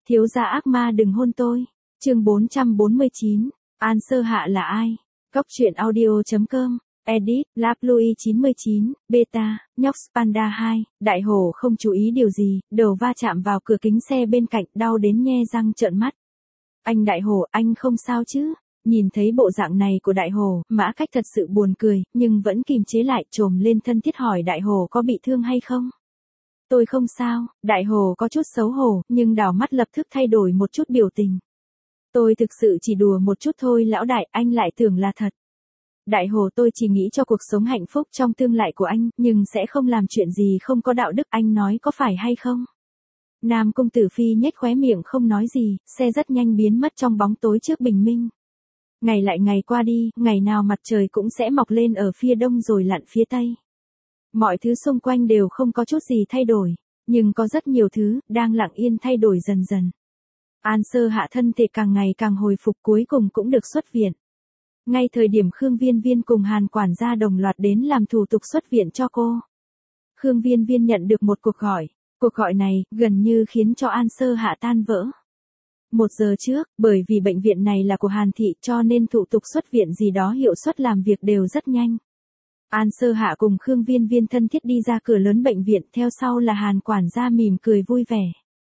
Thiếu gia ác ma đừng hôn tôi. Chương 449. An Sơ Hạ là ai? Góc truyện audio.com. Edit, Lap Louis 99, Beta, Nhóc Panda 2, Đại Hổ không chú ý điều gì, đầu va chạm vào cửa kính xe bên cạnh, đau đến nhe răng trợn mắt. Anh Đại Hổ, anh không sao chứ? Nhìn thấy bộ dạng này của Đại Hổ, Mã Cách thật sự buồn cười, nhưng vẫn kìm chế lại, trồm lên thân thiết hỏi Đại Hổ có bị thương hay không? Tôi không sao. Đại Hổ có chút xấu hổ, nhưng đảo mắt lập tức thay đổi một chút biểu tình. Tôi thực sự chỉ đùa một chút thôi lão đại, anh lại tưởng là thật. Đại Hổ, tôi chỉ nghĩ cho cuộc sống hạnh phúc trong tương lai của anh, nhưng sẽ không làm chuyện gì không có đạo đức, anh nói có phải hay không? Nam công tử Phi nhếch khóe miệng không nói gì, xe rất nhanh biến mất trong bóng tối trước bình minh. Ngày lại ngày qua đi, ngày nào mặt trời cũng sẽ mọc lên ở phía đông rồi lặn phía tây. Mọi thứ xung quanh đều không có chút gì thay đổi, nhưng có rất nhiều thứ đang lặng yên thay đổi dần dần. An Sơ Hạ thân thể càng ngày càng hồi phục, cuối cùng cũng được xuất viện. Ngay thời điểm Khương Viên Viên cùng Hàn quản gia đồng loạt đến làm thủ tục xuất viện cho cô. Khương Viên Viên nhận được một cuộc gọi. Cuộc gọi này gần như khiến cho An Sơ Hạ tan vỡ. 1 giờ trước, bởi vì bệnh viện này là của Hàn thị cho nên thủ tục xuất viện gì đó hiệu suất làm việc đều rất nhanh. An Sơ Hạ cùng Khương Viên Viên thân thiết đi ra cửa lớn bệnh viện, theo sau là Hàn quản gia mỉm cười vui vẻ.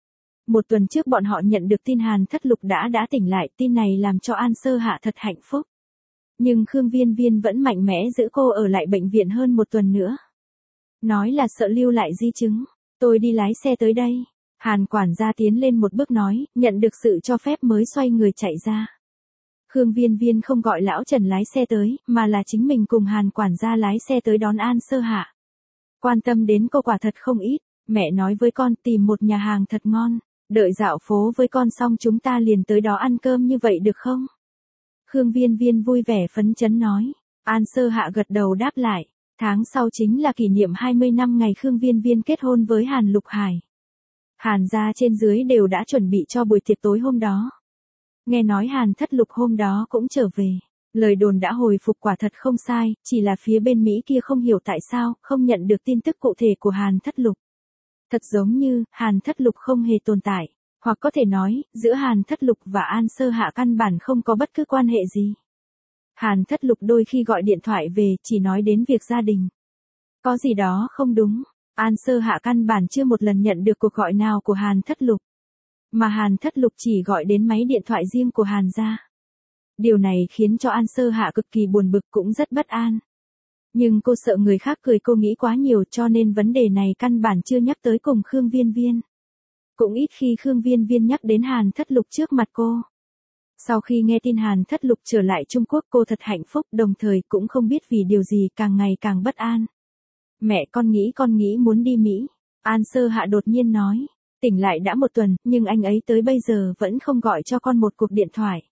1 tuần trước bọn họ nhận được tin Hàn Thất Lục đã tỉnh lại, tin này làm cho An Sơ Hạ thật hạnh phúc. Nhưng Khương Viên Viên vẫn mạnh mẽ giữ cô ở lại bệnh viện hơn 1 tuần nữa. Nói là sợ lưu lại di chứng. Tôi đi lái xe tới đây. Hàn quản gia tiến lên một bước nói, nhận được sự cho phép mới xoay người chạy ra. Khương Viên Viên không gọi lão Trần lái xe tới, mà là chính mình cùng Hàn quản gia lái xe tới đón An Sơ Hạ. Quan tâm đến cô quả thật không ít, mẹ nói với con tìm một nhà hàng thật ngon, đợi dạo phố với con xong chúng ta liền tới đó ăn cơm như vậy được không? Khương Viên Viên vui vẻ phấn chấn nói. An Sơ Hạ gật đầu đáp lại. Tháng sau chính là kỷ niệm 20 năm ngày Khương Viên Viên kết hôn với Hàn Lục Hải. Hàn gia trên dưới đều đã chuẩn bị cho buổi tiệc tối hôm đó. Nghe nói Hàn Thất Lục hôm đó cũng trở về. Lời đồn đã hồi phục quả thật không sai, chỉ là phía bên Mỹ kia không hiểu tại sao không nhận được tin tức cụ thể của Hàn Thất Lục. Thật giống như Hàn Thất Lục không hề tồn tại, hoặc có thể nói giữa Hàn Thất Lục và An Sơ Hạ căn bản không có bất cứ quan hệ gì. Hàn Thất Lục đôi khi gọi điện thoại về chỉ nói đến việc gia đình. Có gì đó không đúng. An Sơ Hạ căn bản chưa một lần nhận được cuộc gọi nào của Hàn Thất Lục. Mà Hàn Thất Lục chỉ gọi đến máy điện thoại riêng của Hàn gia. Điều này khiến cho An Sơ Hạ cực kỳ buồn bực cũng rất bất an. Nhưng cô sợ người khác cười cô nghĩ quá nhiều cho nên vấn đề này căn bản chưa nhắc tới cùng Khương Viên Viên. Cũng ít khi Khương Viên Viên nhắc đến Hàn Thất Lục trước mặt cô. Sau khi nghe tin Hàn Thất Lục trở lại Trung Quốc cô thật hạnh phúc, đồng thời cũng không biết vì điều gì càng ngày càng bất an. Mẹ con nghĩ muốn đi Mỹ. An Sơ Hạ đột nhiên nói. Tỉnh lại đã 1 tuần, nhưng anh ấy tới bây giờ vẫn không gọi cho con một cuộc điện thoại.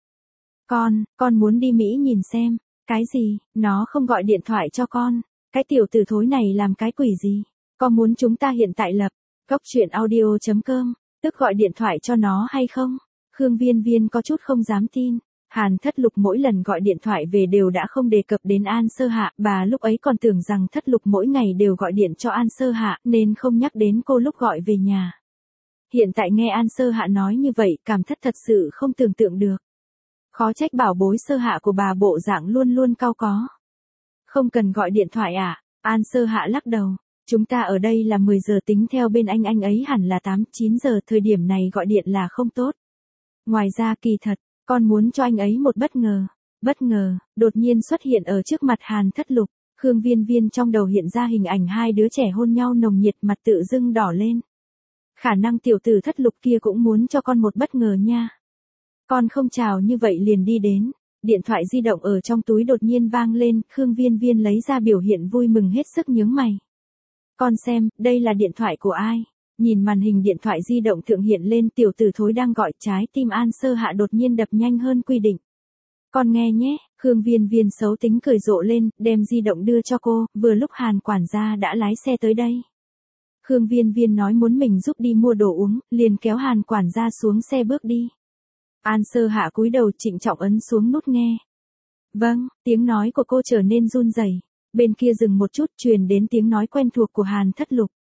Con muốn đi Mỹ nhìn xem. Cái gì, nó không gọi điện thoại cho con. Cái tiểu tử thối này làm cái quỷ gì. Con muốn chúng ta hiện tại lập. Góc truyện audio.com, tức gọi điện thoại cho nó hay không? Khương Viên Viên có chút không dám tin. Hàn Thất Lục mỗi lần gọi điện thoại về đều đã không đề cập đến An Sơ Hạ, bà lúc ấy còn tưởng rằng Thất Lục mỗi ngày đều gọi điện cho An Sơ Hạ nên không nhắc đến cô lúc gọi về nhà. Hiện tại nghe An Sơ Hạ nói như vậy, cảm thất thật sự không tưởng tượng được. Khó trách bảo bối Sơ Hạ của bà bộ dạng luôn luôn cau có. Không cần gọi điện thoại à? An Sơ Hạ lắc đầu. Chúng ta ở đây là 10 giờ tính theo bên anh ấy hẳn là 8-9 giờ, thời điểm này gọi điện là không tốt. Ngoài ra kỳ thật, con muốn cho anh ấy một bất ngờ. Bất ngờ, đột nhiên xuất hiện ở trước mặt Hàn Thất Lục. Khương Viên Viên trong đầu hiện ra hình ảnh 2 đứa trẻ hôn nhau nồng nhiệt, mặt tự dưng đỏ lên. Khả năng tiểu tử Thất Lục kia cũng muốn cho con một bất ngờ nha. Con không chào như vậy liền đi đến. Điện thoại di động ở trong túi đột nhiên vang lên, Khương Viên Viên lấy ra biểu hiện vui mừng hết sức nhướng mày. Con xem, đây là điện thoại của ai? Nhìn màn hình điện thoại di động thượng hiện lên tiểu tử thối đang gọi, trái tim An Sơ Hạ đột nhiên đập nhanh hơn quy định. Con nghe nhé, Khương Viên Viên xấu tính cười rộ lên, đem di động đưa cho cô, vừa lúc Hàn quản gia đã lái xe tới đây. Khương Viên Viên nói muốn mình giúp đi mua đồ uống, liền kéo Hàn quản gia xuống xe bước đi. An Sơ Hạ cúi đầu trịnh trọng ấn xuống nút nghe. Vâng, tiếng nói của cô trở nên run rẩy. Bên kia dừng một chút truyền đến tiếng nói quen thuộc của Hàn Thất Lục.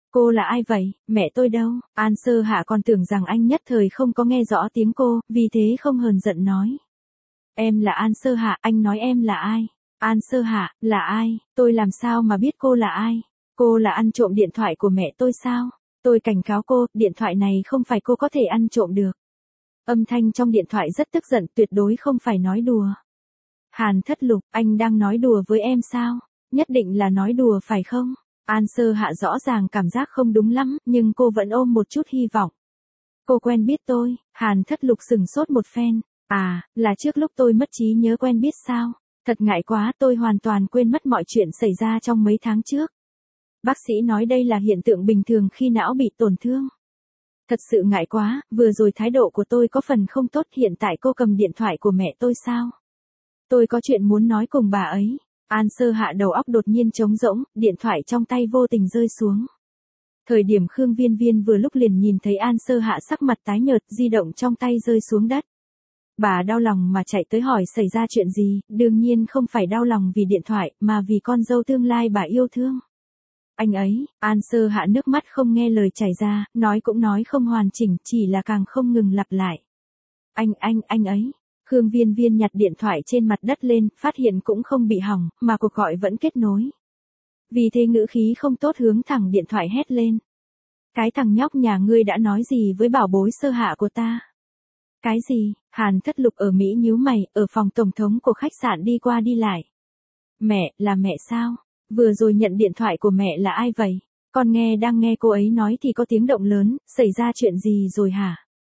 Cô là ai vậy, mẹ tôi đâu? An Sơ Hạ còn tưởng rằng anh nhất thời không có nghe rõ tiếng cô, vì thế không hờn giận nói. Em là An Sơ Hạ, anh nói em là ai? An Sơ Hạ, là ai? Tôi làm sao mà biết cô là ai? Cô là ăn trộm điện thoại của mẹ tôi sao? Tôi cảnh cáo cô, điện thoại này không phải cô có thể ăn trộm được. Âm thanh trong điện thoại rất tức giận, tuyệt đối không phải nói đùa. Hàn Thất Lục, anh đang nói đùa với em sao? Nhất định là nói đùa phải không? An Sơ Hạ rõ ràng cảm giác không đúng lắm, nhưng cô vẫn ôm một chút hy vọng. Cô quen biết tôi, Hàn Thất Lục sừng sốt một phen. À, là trước lúc tôi mất trí nhớ quen biết sao? Thật ngại quá, tôi hoàn toàn quên mất mọi chuyện xảy ra trong mấy tháng trước. Bác sĩ nói đây là hiện tượng bình thường khi não bị tổn thương. Thật sự ngại quá, vừa rồi thái độ của tôi có phần không tốt, hiện tại cô cầm điện thoại của mẹ tôi sao? Tôi có chuyện muốn nói cùng bà ấy. An Sơ Hạ đầu óc đột nhiên trống rỗng, điện thoại trong tay vô tình rơi xuống. Thời điểm Khương Viên Viên vừa lúc liền nhìn thấy An Sơ Hạ sắc mặt tái nhợt, di động trong tay rơi xuống đất. Bà đau lòng mà chạy tới hỏi xảy ra chuyện gì, đương nhiên không phải đau lòng vì điện thoại, mà vì con dâu tương lai bà yêu thương. Anh ấy, An Sơ Hạ nước mắt không nghe lời chảy ra, nói cũng nói không hoàn chỉnh, chỉ là càng không ngừng lặp lại. Anh ấy. Khương Viên Viên nhặt điện thoại trên mặt đất lên, phát hiện cũng không bị hỏng, mà cuộc gọi vẫn kết nối. Vì thế ngữ khí không tốt hướng thẳng điện thoại hét lên. Cái thằng nhóc nhà ngươi đã nói gì với bảo bối Sơ Hạ của ta? Cái gì? Hàn Thất Lục ở Mỹ nhíu mày, ở phòng tổng thống của khách sạn đi qua đi lại. Mẹ, là mẹ sao? Vừa rồi nhận điện thoại của mẹ là ai vậy? Con đang nghe cô ấy nói thì có tiếng động lớn, xảy ra chuyện gì rồi hả?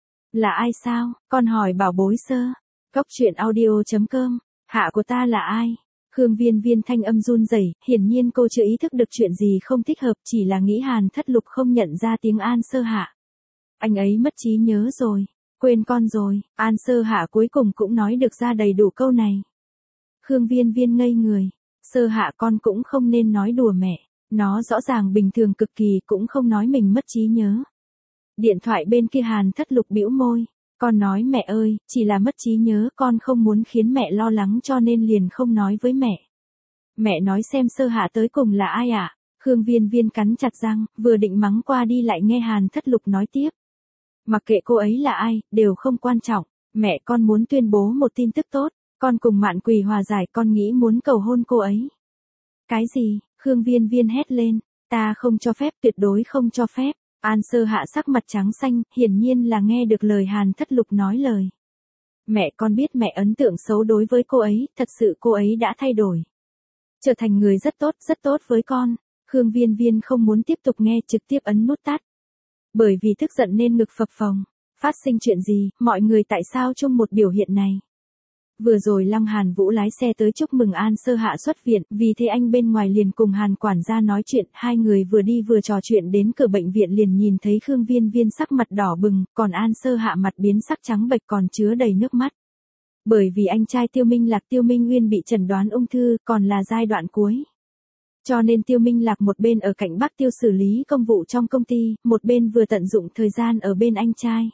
Là ai sao? Con hỏi bảo bối Sơ. Cốc truyện audio.com, hạ của ta là ai? Khương Viên Viên thanh âm run rẩy, hiển nhiên cô chưa ý thức được chuyện gì không thích hợp, chỉ là nghĩ Hàn Thất Lục không nhận ra tiếng An Sơ Hạ. Anh ấy mất trí nhớ rồi, quên con rồi, An Sơ Hạ cuối cùng cũng nói được ra đầy đủ câu này. Khương Viên Viên ngây người, Sơ Hạ con cũng không nên nói đùa mẹ, nó rõ ràng bình thường cực kỳ cũng không nói mình mất trí nhớ. Điện thoại bên kia Hàn Thất Lục bĩu môi. Con nói mẹ ơi, chỉ là mất trí nhớ, con không muốn khiến mẹ lo lắng cho nên liền không nói với mẹ. Mẹ nói xem Sơ Hạ tới cùng là ai ạ? Khương Viên Viên cắn chặt răng, vừa định mắng qua đi lại nghe Hàn Thất Lục nói tiếp. Mặc kệ cô ấy là ai, đều không quan trọng, mẹ con muốn tuyên bố một tin tức tốt, con cùng Mạn Quỳ hòa giải, con nghĩ muốn cầu hôn cô ấy. Cái gì? Khương Viên Viên hét lên, ta không cho phép, tuyệt đối không cho phép. An Sơ Hạ sắc mặt trắng xanh, hiển nhiên là nghe được lời Hàn Thất Lục nói lời. Mẹ con biết mẹ ấn tượng xấu đối với cô ấy, thật sự cô ấy đã thay đổi. Trở thành người rất tốt với con. Khương Viên Viên không muốn tiếp tục nghe, trực tiếp ấn nút tắt. Bởi vì tức giận nên ngực phập phồng. Phát sinh chuyện gì, mọi người tại sao chung một biểu hiện này? Vừa rồi Lăng Hàn Vũ lái xe tới chúc mừng An Sơ Hạ xuất viện, vì thế anh bên ngoài liền cùng Hàn quản gia nói chuyện, hai người vừa đi vừa trò chuyện đến cửa bệnh viện liền nhìn thấy Khương Viên Viên sắc mặt đỏ bừng, còn An Sơ Hạ mặt biến sắc trắng bệch còn chứa đầy nước mắt. Bởi vì anh trai Tiêu Minh Lạc Tiêu Minh Nguyên bị chẩn đoán ung thư, còn là giai đoạn cuối. Cho nên Tiêu Minh Lạc một bên ở cạnh Bắc Tiêu xử lý công vụ trong công ty, một bên vừa tận dụng thời gian ở bên anh trai.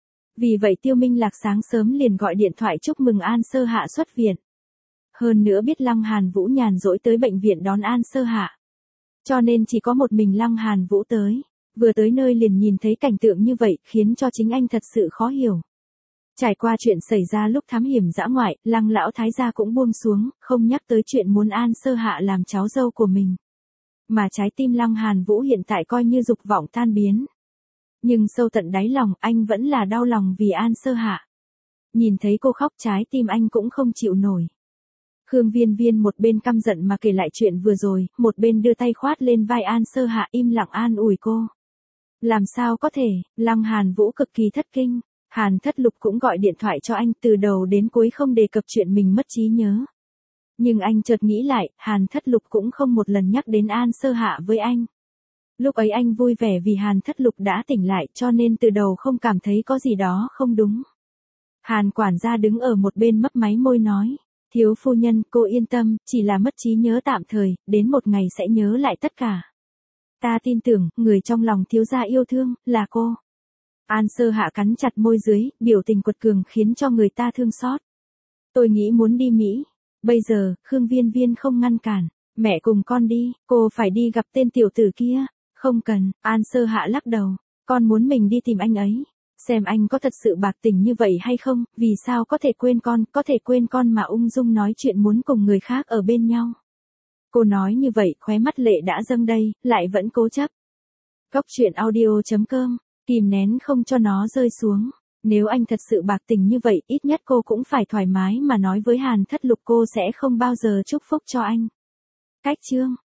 Vì vậy Tiêu Minh Lạc sáng sớm liền gọi điện thoại chúc mừng An Sơ Hạ xuất viện. Hơn nữa biết Lăng Hàn Vũ nhàn rỗi tới bệnh viện đón An Sơ Hạ. Cho nên chỉ có một mình Lăng Hàn Vũ tới. Vừa tới nơi liền nhìn thấy cảnh tượng như vậy khiến cho chính anh thật sự khó hiểu. Trải qua chuyện xảy ra lúc thám hiểm dã ngoại, Lăng lão thái gia cũng buông xuống, không nhắc tới chuyện muốn An Sơ Hạ làm cháu dâu của mình. Mà trái tim Lăng Hàn Vũ hiện tại coi như dục vọng tan biến. Nhưng sâu tận đáy lòng anh vẫn là đau lòng vì An Sơ Hạ. Nhìn thấy cô khóc trái tim anh cũng không chịu nổi. Khương Viên Viên một bên căm giận mà kể lại chuyện vừa rồi, một bên đưa tay khoát lên vai An Sơ Hạ im lặng an ủi cô. Làm sao có thể, Lăng Hàn Vũ cực kỳ thất kinh. Hàn Thất Lục cũng gọi điện thoại cho anh, từ đầu đến cuối không đề cập chuyện mình mất trí nhớ. Nhưng anh chợt nghĩ lại, Hàn Thất Lục cũng không một lần nhắc đến An Sơ Hạ với anh. Lúc ấy anh vui vẻ vì Hàn Thất Lục đã tỉnh lại cho nên từ đầu không cảm thấy có gì đó không đúng. Hàn quản gia đứng ở một bên mấp máy môi nói, thiếu phu nhân, cô yên tâm, chỉ là mất trí nhớ tạm thời, đến một ngày sẽ nhớ lại tất cả. Ta tin tưởng, người trong lòng thiếu gia yêu thương, là cô. An Sơ Hạ cắn chặt môi dưới, biểu tình quật cường khiến cho người ta thương xót. Tôi nghĩ muốn đi Mỹ. Bây giờ, Khương Viên Viên không ngăn cản. Mẹ cùng con đi, cô phải đi gặp tên tiểu tử kia. Không cần, An Sơ Hạ lắc đầu. Con muốn mình đi tìm anh ấy. Xem anh có thật sự bạc tình như vậy hay không, vì sao có thể quên con mà ung dung nói chuyện muốn cùng người khác ở bên nhau. Cô nói như vậy, khóe mắt lệ đã dâng đầy, lại vẫn cố chấp. Cóc truyện audio.com, kìm nén không cho nó rơi xuống. Nếu anh thật sự bạc tình như vậy, ít nhất cô cũng phải thoải mái mà nói với Hàn Thất Lục cô sẽ không bao giờ chúc phúc cho anh. Cách chương